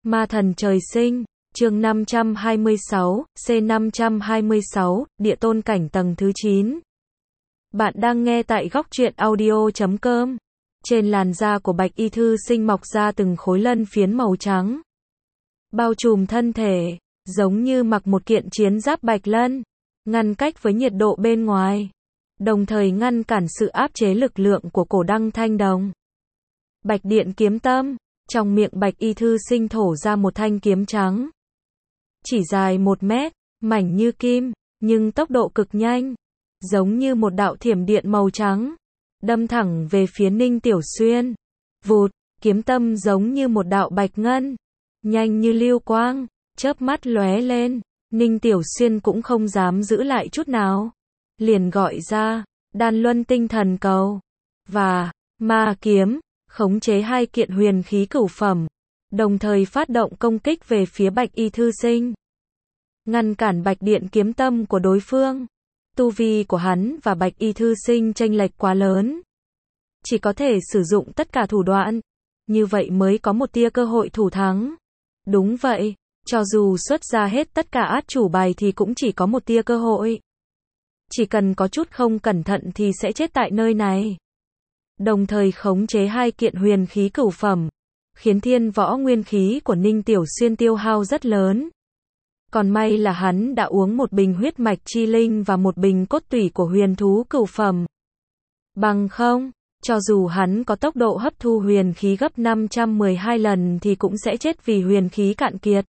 Ma thần trời sinh, chương 526, C526, Địa tôn cảnh tầng thứ 9. Bạn đang nghe tại góc truyện audio.com. Trên làn da của Bạch Y Thư Sinh mọc ra từng khối lân phiến màu trắng, bao trùm thân thể, giống như mặc một kiện chiến giáp bạch lân, ngăn cách với nhiệt độ bên ngoài, đồng thời ngăn cản sự áp chế lực lượng của cổ đăng thanh đồng. Bạch điện kiếm tâm, trong miệng Bạch Y Thư Sinh thổ ra một thanh kiếm trắng. Chỉ dài 1 mét, mảnh như kim, nhưng tốc độ cực nhanh, giống như một đạo thiểm điện màu trắng, đâm thẳng về phía Ninh Tiểu Xuyên. Vụt, kiếm tâm giống như một đạo bạch ngân, nhanh như lưu quang, chớp mắt lóe lên. Ninh Tiểu Xuyên cũng không dám giữ lại chút nào, liền gọi ra Đan Luân Tinh Thần Cầu và Ma Kiếm, khống chế 2 kiện huyền khí cửu phẩm, đồng thời phát động công kích về phía Bạch Y Thư Sinh, ngăn cản bạch điện kiếm tâm của đối phương. Tu vi của hắn và Bạch Y Thư Sinh chênh lệch quá lớn, chỉ có thể sử dụng tất cả thủ đoạn, như vậy mới có một tia cơ hội thủ thắng. Đúng vậy, cho dù xuất ra hết tất cả át chủ bài thì cũng chỉ có một tia cơ hội. Chỉ cần có chút không cẩn thận thì sẽ chết tại nơi này. Đồng thời khống chế 2 kiện huyền khí cửu phẩm, khiến thiên võ nguyên khí của Ninh Tiểu Xuyên tiêu hao rất lớn. Còn may là hắn đã uống một bình huyết mạch chi linh và một bình cốt tủy của huyền thú cửu phẩm. Bằng không, cho dù hắn có tốc độ hấp thu huyền khí gấp 512 lần thì cũng sẽ chết vì huyền khí cạn kiệt.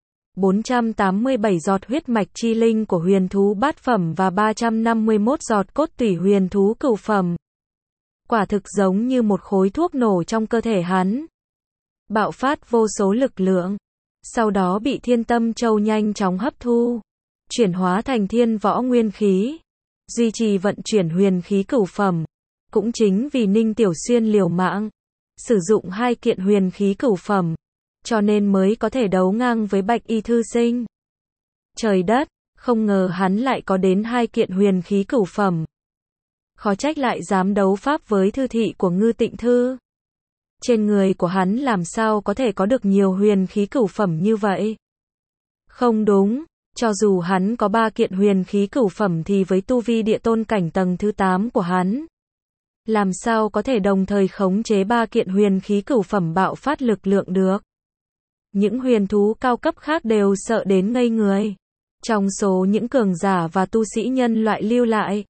487 giọt huyết mạch chi linh của huyền thú bát phẩm và 351 giọt cốt tủy huyền thú cửu phẩm. Quả thực giống như một khối thuốc nổ trong cơ thể hắn, bạo phát vô số lực lượng, sau đó bị Thiên Tâm Châu nhanh chóng hấp thu, chuyển hóa thành thiên võ nguyên khí, duy trì vận chuyển huyền khí cửu phẩm. Cũng chính vì Ninh Tiểu Xuyên liều mạng sử dụng 2 kiện huyền khí cửu phẩm, cho nên mới có thể đấu ngang với Bạch Y Thư Sinh. Trời đất, không ngờ hắn lại có đến 2 kiện huyền khí cửu phẩm. Khó trách lại dám đấu pháp với thư thị của Ngư Tịnh Thư. Trên người của hắn làm sao có thể có được nhiều huyền khí cửu phẩm như vậy? Không đúng, cho dù hắn có 3 kiện huyền khí cửu phẩm thì với tu vi địa tôn cảnh tầng thứ 8 của hắn, làm sao có thể đồng thời khống chế 3 kiện huyền khí cửu phẩm bạo phát lực lượng được? Những huyền thú cao cấp khác đều sợ đến ngây người. Trong số những cường giả và tu sĩ nhân loại lưu lại,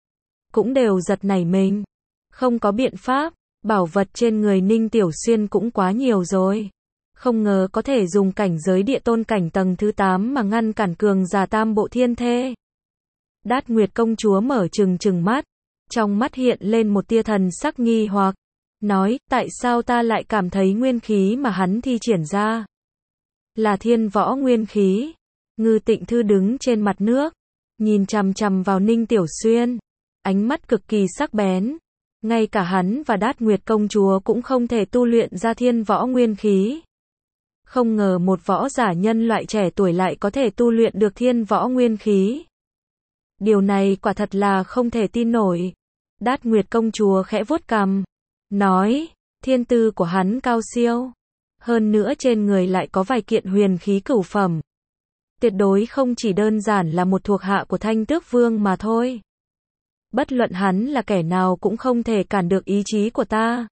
cũng đều giật nảy mình. Không có biện pháp, bảo vật trên người Ninh Tiểu Xuyên cũng quá nhiều rồi. Không ngờ có thể dùng cảnh giới địa tôn cảnh tầng thứ 8 mà ngăn cản cường giả tam bộ thiên thê. Đát Nguyệt công chúa mở trừng mắt, trong mắt hiện lên một tia thần sắc nghi hoặc, nói, tại sao ta lại cảm thấy nguyên khí mà hắn thi triển ra là thiên võ nguyên khí? Ngư Tịnh Thư đứng trên mặt nước, nhìn chằm chằm vào Ninh Tiểu Xuyên, ánh mắt cực kỳ sắc bén. Ngay cả hắn và Đát Nguyệt công chúa cũng không thể tu luyện ra thiên võ nguyên khí. Không ngờ một võ giả nhân loại trẻ tuổi lại có thể tu luyện được thiên võ nguyên khí. Điều này quả thật là không thể tin nổi. Đát Nguyệt công chúa khẽ vuốt cằm, nói, thiên tư của hắn cao siêu. Hơn nữa trên người lại có vài kiện huyền khí cửu phẩm. Tuyệt đối không chỉ đơn giản là một thuộc hạ của Thanh Tước Vương mà thôi. Bất luận hắn là kẻ nào cũng không thể cản được ý chí của ta.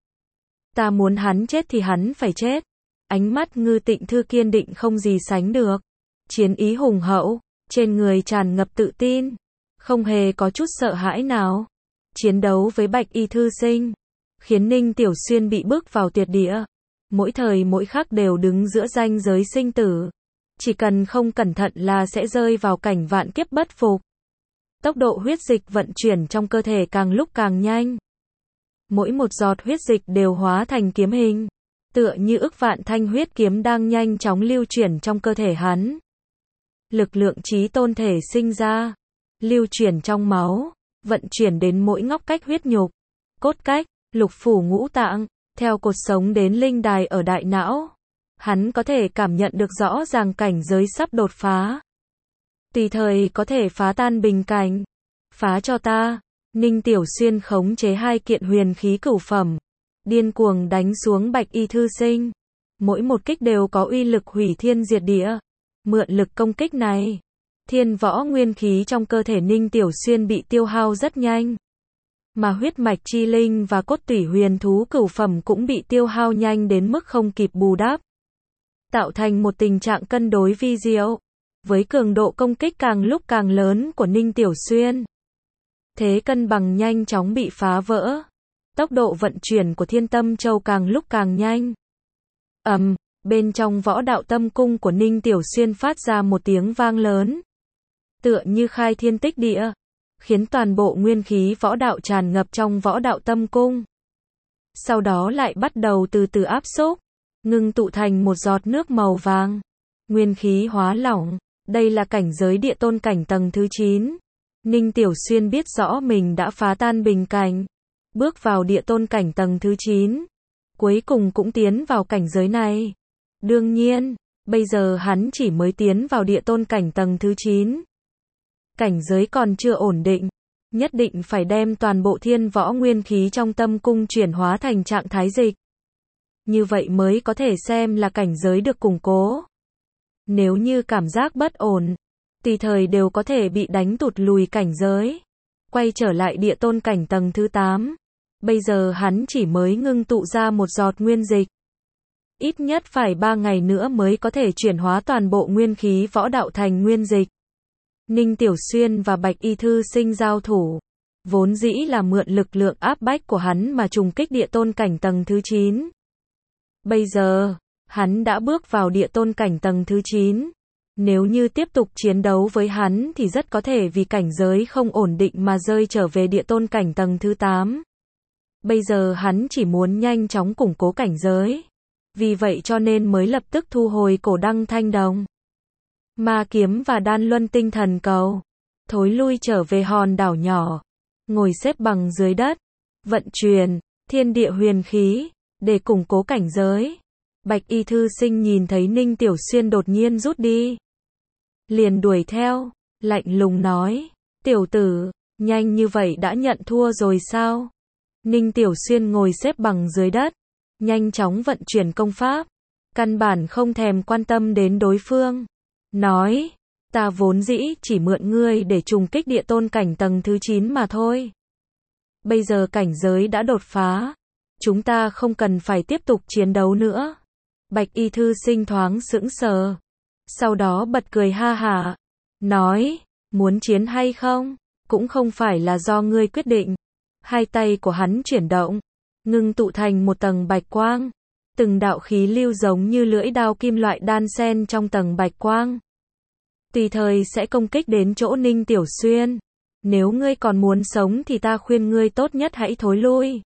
Ta muốn hắn chết thì hắn phải chết. Ánh mắt Ngư Tịnh Thư kiên định không gì sánh được. Chiến ý hùng hậu, trên người tràn ngập tự tin, không hề có chút sợ hãi nào. Chiến đấu với Bạch Y Thư Sinh, khiến Ninh Tiểu Xuyên bị bước vào tuyệt địa. Mỗi thời mỗi khắc đều đứng giữa ranh giới sinh tử. Chỉ cần không cẩn thận là sẽ rơi vào cảnh vạn kiếp bất phục. Tốc độ huyết dịch vận chuyển trong cơ thể càng lúc càng nhanh. Mỗi một giọt huyết dịch đều hóa thành kiếm hình, tựa như ức vạn thanh huyết kiếm đang nhanh chóng lưu chuyển trong cơ thể hắn. Lực lượng chí tôn thể sinh ra, lưu chuyển trong máu, vận chuyển đến mỗi ngóc cách huyết nhục, cốt cách, lục phủ ngũ tạng, theo cột sống đến linh đài ở đại não. Hắn có thể cảm nhận được rõ ràng cảnh giới sắp đột phá. Tùy thời có thể phá tan bình cảnh. Phá cho ta. Ninh Tiểu Xuyên khống chế 2 kiện huyền khí cửu phẩm, điên cuồng đánh xuống Bạch Y Thư Sinh. Mỗi một kích đều có uy lực hủy thiên diệt địa. Mượn lực công kích này, thiên võ nguyên khí trong cơ thể Ninh Tiểu Xuyên bị tiêu hao rất nhanh. Mà huyết mạch chi linh và cốt tủy huyền thú cửu phẩm cũng bị tiêu hao nhanh đến mức không kịp bù đắp. Tạo thành một tình trạng cân đối vi diệu. Với cường độ công kích càng lúc càng lớn của Ninh Tiểu Xuyên, thế cân bằng nhanh chóng bị phá vỡ. Tốc độ vận chuyển của Thiên Tâm Châu càng lúc càng nhanh. Bên trong võ đạo tâm cung của Ninh Tiểu Xuyên phát ra một tiếng vang lớn. Tựa như khai thiên tích địa, khiến toàn bộ nguyên khí võ đạo tràn ngập trong võ đạo tâm cung. Sau đó lại bắt đầu từ từ áp xúc, ngưng tụ thành một giọt nước màu vàng. Nguyên khí hóa lỏng, đây là cảnh giới địa tôn cảnh tầng thứ 9. Ninh Tiểu Xuyên biết rõ mình đã phá tan bình cảnh, bước vào địa tôn cảnh tầng thứ 9. Cuối cùng cũng tiến vào cảnh giới này. Đương nhiên, bây giờ hắn chỉ mới tiến vào địa tôn cảnh tầng thứ 9. Cảnh giới còn chưa ổn định, nhất định phải đem toàn bộ thiên võ nguyên khí trong tâm cung chuyển hóa thành trạng thái dịch. Như vậy mới có thể xem là cảnh giới được củng cố. Nếu như cảm giác bất ổn, tùy thời đều có thể bị đánh tụt lùi cảnh giới. Quay trở lại địa tôn cảnh tầng thứ 8. Bây giờ hắn chỉ mới ngưng tụ ra một giọt nguyên dịch. Ít nhất phải 3 ngày nữa mới có thể chuyển hóa toàn bộ nguyên khí võ đạo thành nguyên dịch. Ninh Tiểu Xuyên và Bạch Y Thư Sinh giao thủ, vốn dĩ là mượn lực lượng áp bách của hắn mà trùng kích địa tôn cảnh tầng thứ 9. Bây giờ, hắn đã bước vào địa tôn cảnh tầng thứ 9. Nếu như tiếp tục chiến đấu với hắn thì rất có thể vì cảnh giới không ổn định mà rơi trở về địa tôn cảnh tầng thứ 8. Bây giờ hắn chỉ muốn nhanh chóng củng cố cảnh giới. Vì vậy cho nên mới lập tức thu hồi cổ đăng thanh đồng, ma kiếm và đan luân tinh thần cầu. Thối lui trở về hòn đảo nhỏ. Ngồi xếp bằng dưới đất. Vận chuyển thiên địa huyền khí để củng cố cảnh giới. Bạch Y Thư Sinh nhìn thấy Ninh Tiểu Xuyên đột nhiên rút đi, liền đuổi theo, lạnh lùng nói, tiểu tử, nhanh như vậy đã nhận thua rồi sao? Ninh Tiểu Xuyên ngồi xếp bằng dưới đất, nhanh chóng vận chuyển công pháp, căn bản không thèm quan tâm đến đối phương, nói, ta vốn dĩ chỉ mượn ngươi để trùng kích địa tôn cảnh tầng thứ 9 mà thôi. Bây giờ cảnh giới đã đột phá, chúng ta không cần phải tiếp tục chiến đấu nữa. Bạch Y Thư Sinh thoáng sững sờ, sau đó bật cười ha hả, nói, muốn chiến hay không, cũng không phải là do ngươi quyết định. Hai tay của hắn chuyển động, ngưng tụ thành một tầng bạch quang, từng đạo khí lưu giống như lưỡi đao kim loại đan xen trong tầng bạch quang. Tùy thời sẽ công kích đến chỗ Ninh Tiểu Xuyên. Nếu ngươi còn muốn sống thì ta khuyên ngươi tốt nhất hãy thối lui.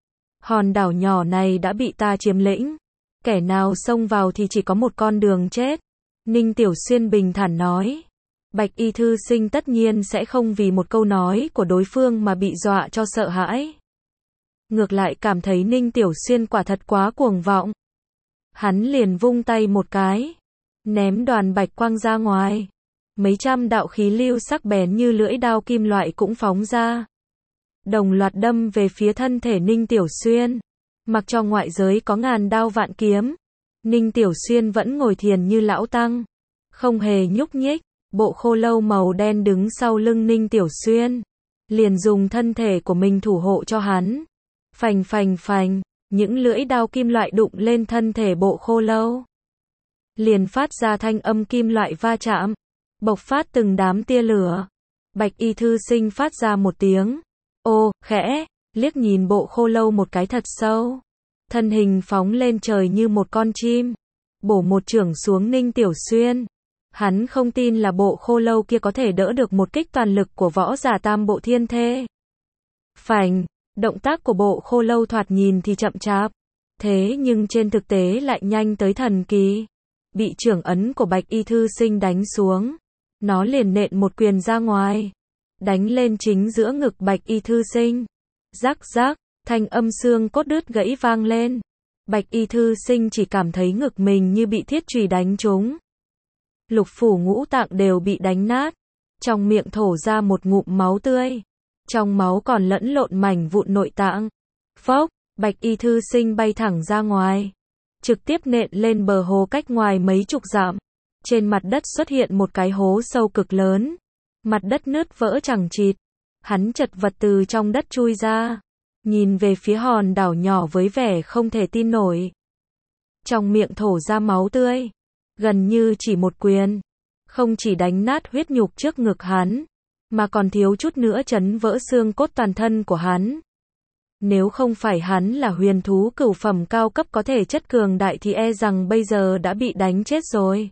Hòn đảo nhỏ này đã bị ta chiếm lĩnh. Kẻ nào xông vào thì chỉ có một con đường chết. Ninh Tiểu Xuyên bình thản nói. Bạch Y Thư Sinh tất nhiên sẽ không vì một câu nói của đối phương mà bị dọa cho sợ hãi. Ngược lại cảm thấy Ninh Tiểu Xuyên quả thật quá cuồng vọng. Hắn liền vung tay một cái, ném đoàn bạch quang ra ngoài. Mấy trăm đạo khí lưu sắc bén như lưỡi đao kim loại cũng phóng ra, đồng loạt đâm về phía thân thể Ninh Tiểu Xuyên. Mặc cho ngoại giới có ngàn đao vạn kiếm, Ninh Tiểu Xuyên vẫn ngồi thiền như lão tăng, không hề nhúc nhích. Bộ khô lâu màu đen đứng sau lưng Ninh Tiểu Xuyên, liền dùng thân thể của mình thủ hộ cho hắn. Phành phành phành, những lưỡi đao kim loại đụng lên thân thể bộ khô lâu, liền phát ra thanh âm kim loại va chạm, bộc phát từng đám tia lửa. Bạch Y Thư Sinh phát ra một tiếng ô khẽ, liếc nhìn bộ khô lâu một cái thật sâu, thân hình phóng lên trời như một con chim, bổ một chưởng xuống Ninh Tiểu Xuyên. Hắn không tin là bộ khô lâu kia có thể đỡ được một kích toàn lực của võ giả tam bộ thiên thê. Phành, động tác của bộ khô lâu thoạt nhìn thì chậm chạp, thế nhưng trên thực tế lại nhanh tới thần kỳ. Bị chưởng ấn của Bạch Y Thư Sinh đánh xuống, nó liền nện một quyền ra ngoài, đánh lên chính giữa ngực Bạch Y Thư Sinh. Rắc rắc, thanh âm xương cốt đứt gãy vang lên. Bạch Y Thư Sinh chỉ cảm thấy ngực mình như bị thiết chùy đánh trúng. Lục phủ ngũ tạng đều bị đánh nát, trong miệng thổ ra một ngụm máu tươi, trong máu còn lẫn lộn mảnh vụn nội tạng. Phốc, Bạch Y Thư Sinh bay thẳng ra ngoài, trực tiếp nện lên bờ hồ cách ngoài mấy chục dặm. Trên mặt đất xuất hiện một cái hố sâu cực lớn. Mặt đất nứt vỡ chằng chịt. Hắn chật vật từ trong đất chui ra. Nhìn về phía hòn đảo nhỏ với vẻ không thể tin nổi. Trong miệng thổ ra máu tươi. Gần như chỉ một quyền. Không chỉ đánh nát huyết nhục trước ngực hắn. Mà còn thiếu chút nữa chấn vỡ xương cốt toàn thân của hắn. Nếu không phải hắn là huyền thú cửu phẩm cao cấp có thể chất cường đại thì e rằng bây giờ đã bị đánh chết rồi.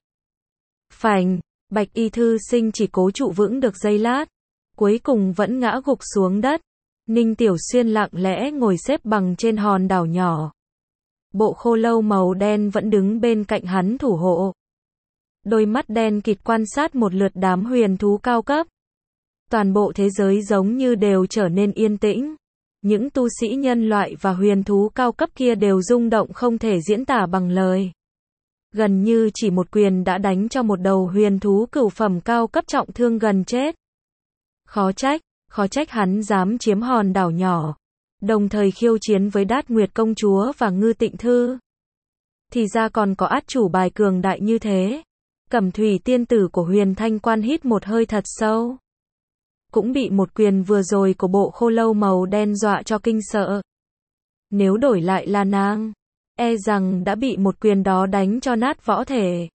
Phành, Bạch Y thư sinh chỉ cố trụ vững được giây lát. Cuối cùng vẫn ngã gục xuống đất. Ninh Tiểu Xuyên lặng lẽ ngồi xếp bằng trên hòn đảo nhỏ. Bộ khô lâu màu đen vẫn đứng bên cạnh hắn thủ hộ. Đôi mắt đen kịt quan sát một lượt đám huyền thú cao cấp. Toàn bộ thế giới giống như đều trở nên yên tĩnh. Những tu sĩ nhân loại và huyền thú cao cấp kia đều rung động không thể diễn tả bằng lời. Gần như chỉ một quyền đã đánh cho một đầu huyền thú cửu phẩm cao cấp trọng thương gần chết. Khó trách hắn dám chiếm hòn đảo nhỏ. Đồng thời khiêu chiến với Đát Nguyệt công chúa và Ngư Tịnh Thư. Thì ra còn có át chủ bài cường đại như thế. Cẩm Thủy tiên tử của Huyền Thanh Quan hít một hơi thật sâu. Cũng bị một quyền vừa rồi của bộ khô lâu màu đen dọa cho kinh sợ. Nếu đổi lại là nàng, e rằng đã bị một quyền đó đánh cho nát võ thể.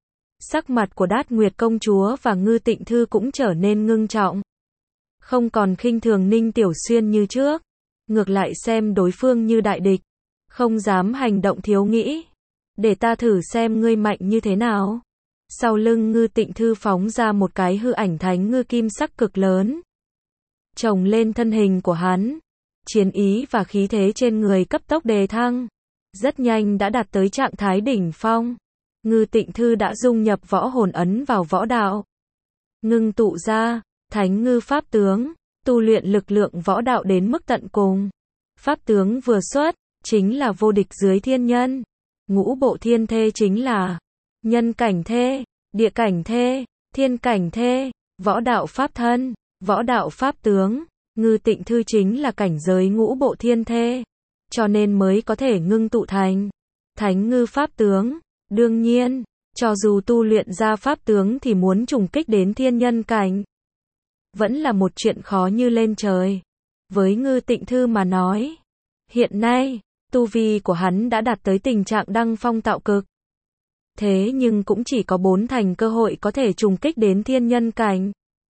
Sắc mặt của Đát Nguyệt công chúa và Ngư Tịnh Thư cũng trở nên ngưng trọng. Không còn khinh thường Ninh Tiểu Xuyên như trước. Ngược lại xem đối phương như đại địch. Không dám hành động thiếu nghĩ. Để ta thử xem ngươi mạnh như thế nào. Sau lưng Ngư Tịnh Thư phóng ra một cái hư ảnh thánh ngư kim sắc cực lớn. Chồng lên thân hình của hắn. Chiến ý và khí thế trên người cấp tốc đề thăng. Rất nhanh đã đạt tới trạng thái đỉnh phong. Ngư Tịnh Thư đã dung nhập võ hồn ấn vào võ đạo. Ngưng tụ ra, thánh ngư pháp tướng, tu luyện lực lượng võ đạo đến mức tận cùng. Pháp tướng vừa xuất, chính là vô địch dưới thiên nhân. Ngũ bộ thiên thê chính là nhân cảnh thê, địa cảnh thê, thiên cảnh thê, võ đạo pháp thân, võ đạo pháp tướng. Ngư Tịnh Thư chính là cảnh giới ngũ bộ thiên thê. Cho nên mới có thể ngưng tụ thành thánh ngư pháp tướng. Đương nhiên, cho dù tu luyện ra pháp tướng thì muốn trùng kích đến thiên nhân cảnh, vẫn là một chuyện khó như lên trời. Với Ngư Tịnh Thư mà nói, hiện nay, tu vi của hắn đã đạt tới tình trạng đăng phong tạo cực. Thế nhưng cũng chỉ có 4 thành cơ hội có thể trùng kích đến thiên nhân cảnh.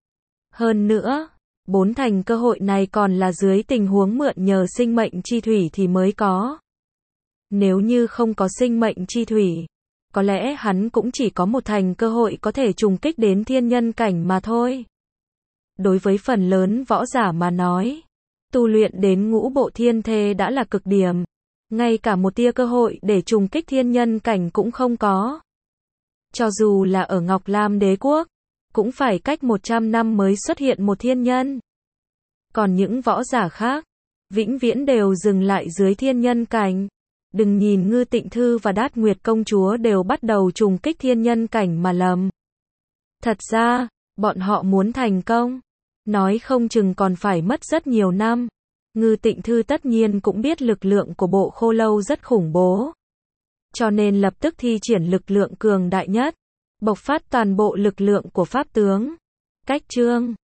Hơn nữa, 4 thành cơ hội này còn là dưới tình huống mượn nhờ sinh mệnh chi thủy thì mới có. Nếu như không có sinh mệnh chi thủy, có lẽ hắn cũng chỉ có 1 thành cơ hội có thể trùng kích đến thiên nhân cảnh mà thôi. Đối với phần lớn võ giả mà nói, tu luyện đến ngũ bộ thiên thê đã là cực điểm. Ngay cả một tia cơ hội để trùng kích thiên nhân cảnh cũng không có. Cho dù là ở Ngọc Lam Đế Quốc, cũng phải cách 100 năm mới xuất hiện một thiên nhân. Còn những võ giả khác, vĩnh viễn đều dừng lại dưới thiên nhân cảnh. Đừng nhìn Ngư Tịnh Thư và Đát Nguyệt công chúa đều bắt đầu trùng kích thiên nhân cảnh mà lầm. Thật ra, bọn họ muốn thành công, nói không chừng còn phải mất rất nhiều năm. Ngư Tịnh Thư tất nhiên cũng biết lực lượng của bộ khô lâu rất khủng bố. Cho nên lập tức thi triển lực lượng cường đại nhất, bộc phát toàn bộ lực lượng của pháp tướng. Cách chương